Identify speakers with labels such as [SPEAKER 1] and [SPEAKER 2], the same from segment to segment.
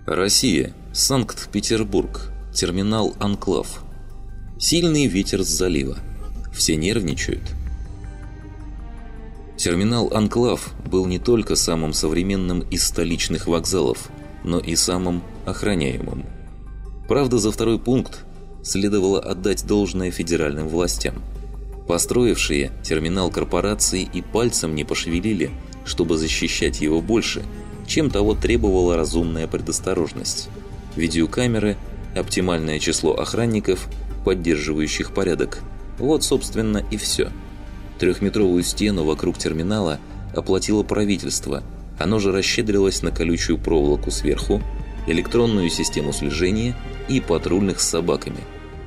[SPEAKER 1] Россия. Санкт-Петербург. Терминал «Анклав». Сильный ветер с залива. Все нервничают. Терминал «Анклав» был не только самым современным из столичных вокзалов, но и самым охраняемым. Правда, за второй пункт следовало отдать должное федеральным властям. Построившие терминал корпорации и пальцем не пошевелили, чтобы защищать его больше, чем того требовала разумная предосторожность. Видеокамеры, оптимальное число охранников, поддерживающих порядок. Вот, собственно, и все. 3-метровую стену вокруг терминала оплатило правительство. Оно же расщедрилось на колючую проволоку сверху, электронную систему слежения и патрульных с собаками.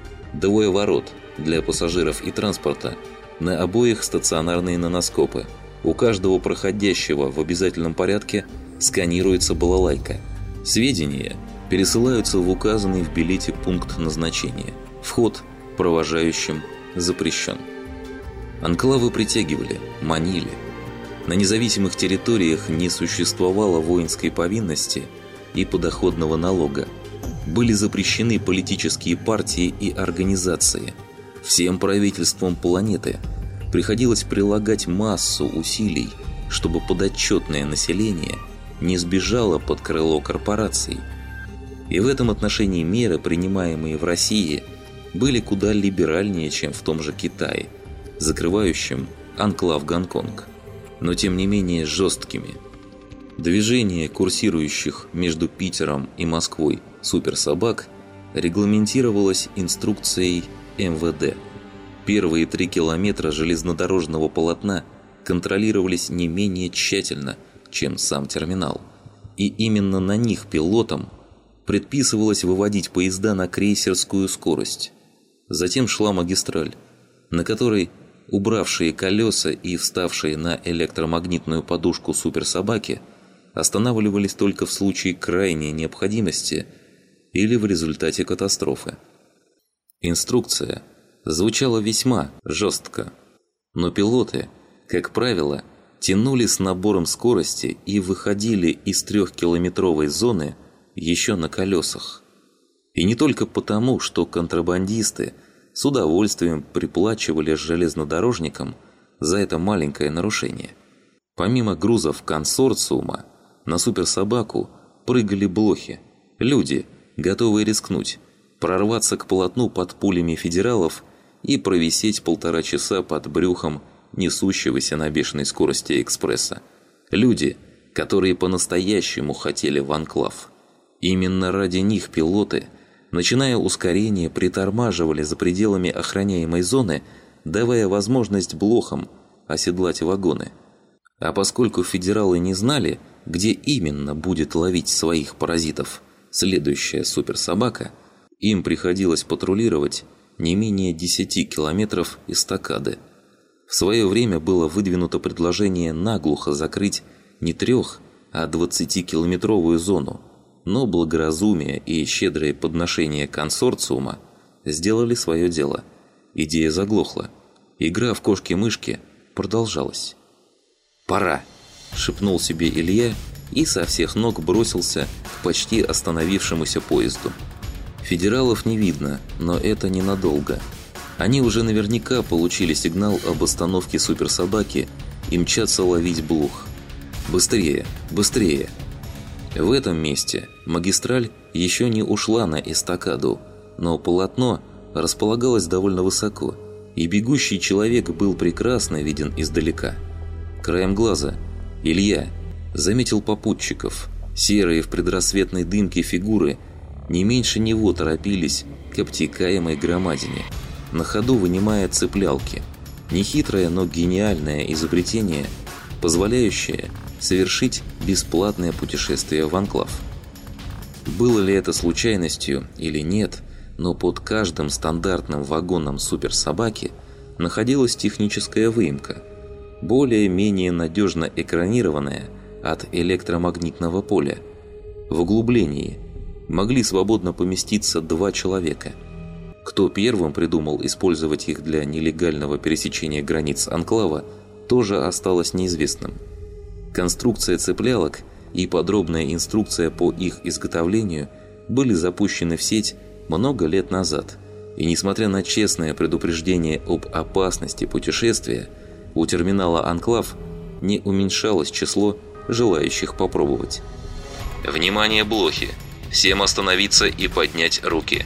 [SPEAKER 1] 2 ворот для пассажиров и транспорта, на обоих стационарные наноскопы. У каждого проходящего в обязательном порядке сканируется балалайка. Сведения пересылаются в указанный в билете пункт назначения. Вход провожающим запрещен. Анклавы притягивали, манили. На независимых территориях не существовало воинской повинности и подоходного налога. Были запрещены политические партии и организации. Всем правительствам планеты приходилось прилагать массу усилий, чтобы подотчетное население не сбежало под крыло корпораций. И в этом отношении меры, принимаемые в России, были куда либеральнее, чем в том же Китае, закрывающем анклав Гонконг, но тем не менее жесткими. Движение курсирующих между Питером и Москвой суперсобак регламентировалось инструкцией МВД. Первые 3 километра железнодорожного полотна контролировались не менее тщательно, чем сам терминал. И именно на них пилотам предписывалось выводить поезда на крейсерскую скорость. Затем шла магистраль, на которой убравшие колеса и вставшие на электромагнитную подушку суперсобаки останавливались только в случае крайней необходимости или в результате катастрофы. Инструкция звучала весьма жестко, но пилоты, как правило, тянули с набором скорости и выходили из 3-километровой зоны еще на колесах. И не только потому, что контрабандисты с удовольствием приплачивали железнодорожникам за это маленькое нарушение. Помимо грузов консорциума, на суперсобаку прыгали блохи, люди, готовые рискнуть, прорваться к полотну под пулями федералов и провисеть 1,5 часа под брюхом несущегося на бешеной скорости экспресса. Люди, которые по-настоящему хотели в анклав. Именно ради них пилоты, начиная ускорение, притормаживали за пределами охраняемой зоны, давая возможность блохам оседлать вагоны. А поскольку федералы не знали, где именно будет ловить своих паразитов следующая суперсобака, им приходилось патрулировать не менее 10 километров эстакады. В свое время было выдвинуто предложение наглухо закрыть не 3, а 20-километровую зону, но благоразумие и щедрые подношения консорциума сделали свое дело. Идея заглохла. Игра в кошки-мышки продолжалась. «Пора!» – шепнул себе Илья и со всех ног бросился к почти остановившемуся поезду. Федералов не видно, но это ненадолго. Они уже наверняка получили сигнал об остановке суперсобаки и мчатся ловить блох. Быстрее, быстрее! В этом месте магистраль еще не ушла на эстакаду, но полотно располагалось довольно высоко, и бегущий человек был прекрасно виден издалека. Краем глаза Илья заметил попутчиков. Серые в предрассветной дымке фигуры не меньше него торопились к обтекаемой громадине, на ходу вынимая цеплялки. Нехитрое, но гениальное изобретение, позволяющее совершить бесплатное путешествие в анклав. Было ли это случайностью или нет, но под каждым стандартным вагоном суперсобаки находилась техническая выемка, более-менее надежно экранированная от электромагнитного поля. В углублении могли свободно поместиться 2 человека. Кто первым придумал использовать их для нелегального пересечения границ анклава, тоже осталось неизвестным. Конструкция цеплялок и подробная инструкция по их изготовлению были запущены в сеть много лет назад. И несмотря на честное предупреждение об опасности путешествия, у терминала «Анклав» не уменьшалось число желающих попробовать. «Внимание, блохи! Всем остановиться и поднять руки!»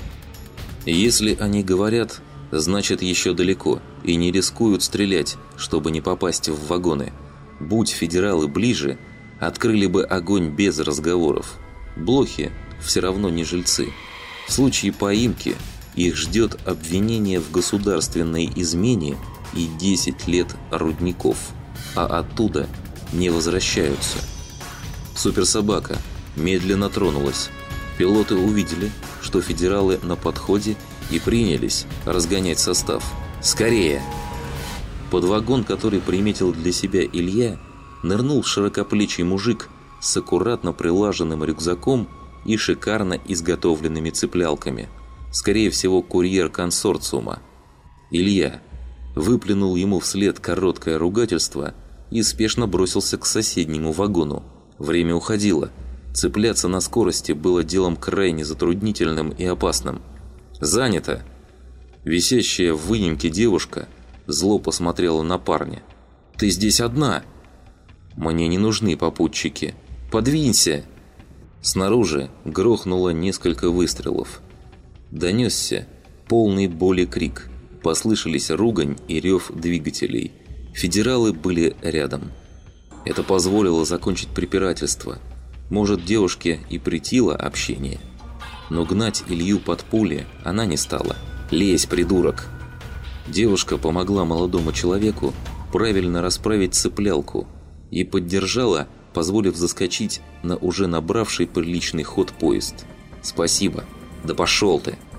[SPEAKER 1] Если они говорят, значит еще далеко, и не рискуют стрелять, чтобы не попасть в вагоны. Будь федералы ближе, открыли бы огонь без разговоров. Блохи все равно не жильцы. В случае поимки их ждет обвинение в государственной измене и 10 лет рудников, а оттуда не возвращаются. Суперсобака медленно тронулась. Пилоты увидели, что федералы на подходе, и принялись разгонять состав. «Скорее!» Под вагон, который приметил для себя Илья, нырнул широкоплечий мужик с аккуратно прилаженным рюкзаком и шикарно изготовленными цеплялками. Скорее всего, курьер консорциума. Илья выплюнул ему вслед короткое ругательство и спешно бросился к соседнему вагону. Время уходило. Цепляться на скорости было делом крайне затруднительным и опасным. «Занято!» Висящая в выемке девушка зло посмотрела на парня. «Ты здесь одна!» «Мне не нужны попутчики! Подвинься!» Снаружи грохнуло несколько выстрелов. Донесся полный боли крик. Послышались ругань и рев двигателей. Федералы были рядом. Это позволило закончить препирательство. Может, девушке и претило общение. Но гнать Илью под пули она не стала. «Лезь, придурок!» Девушка помогла молодому человеку правильно расправить цеплялку и поддержала, позволив заскочить на уже набравший приличный ход поезд. «Спасибо! Да пошел ты!»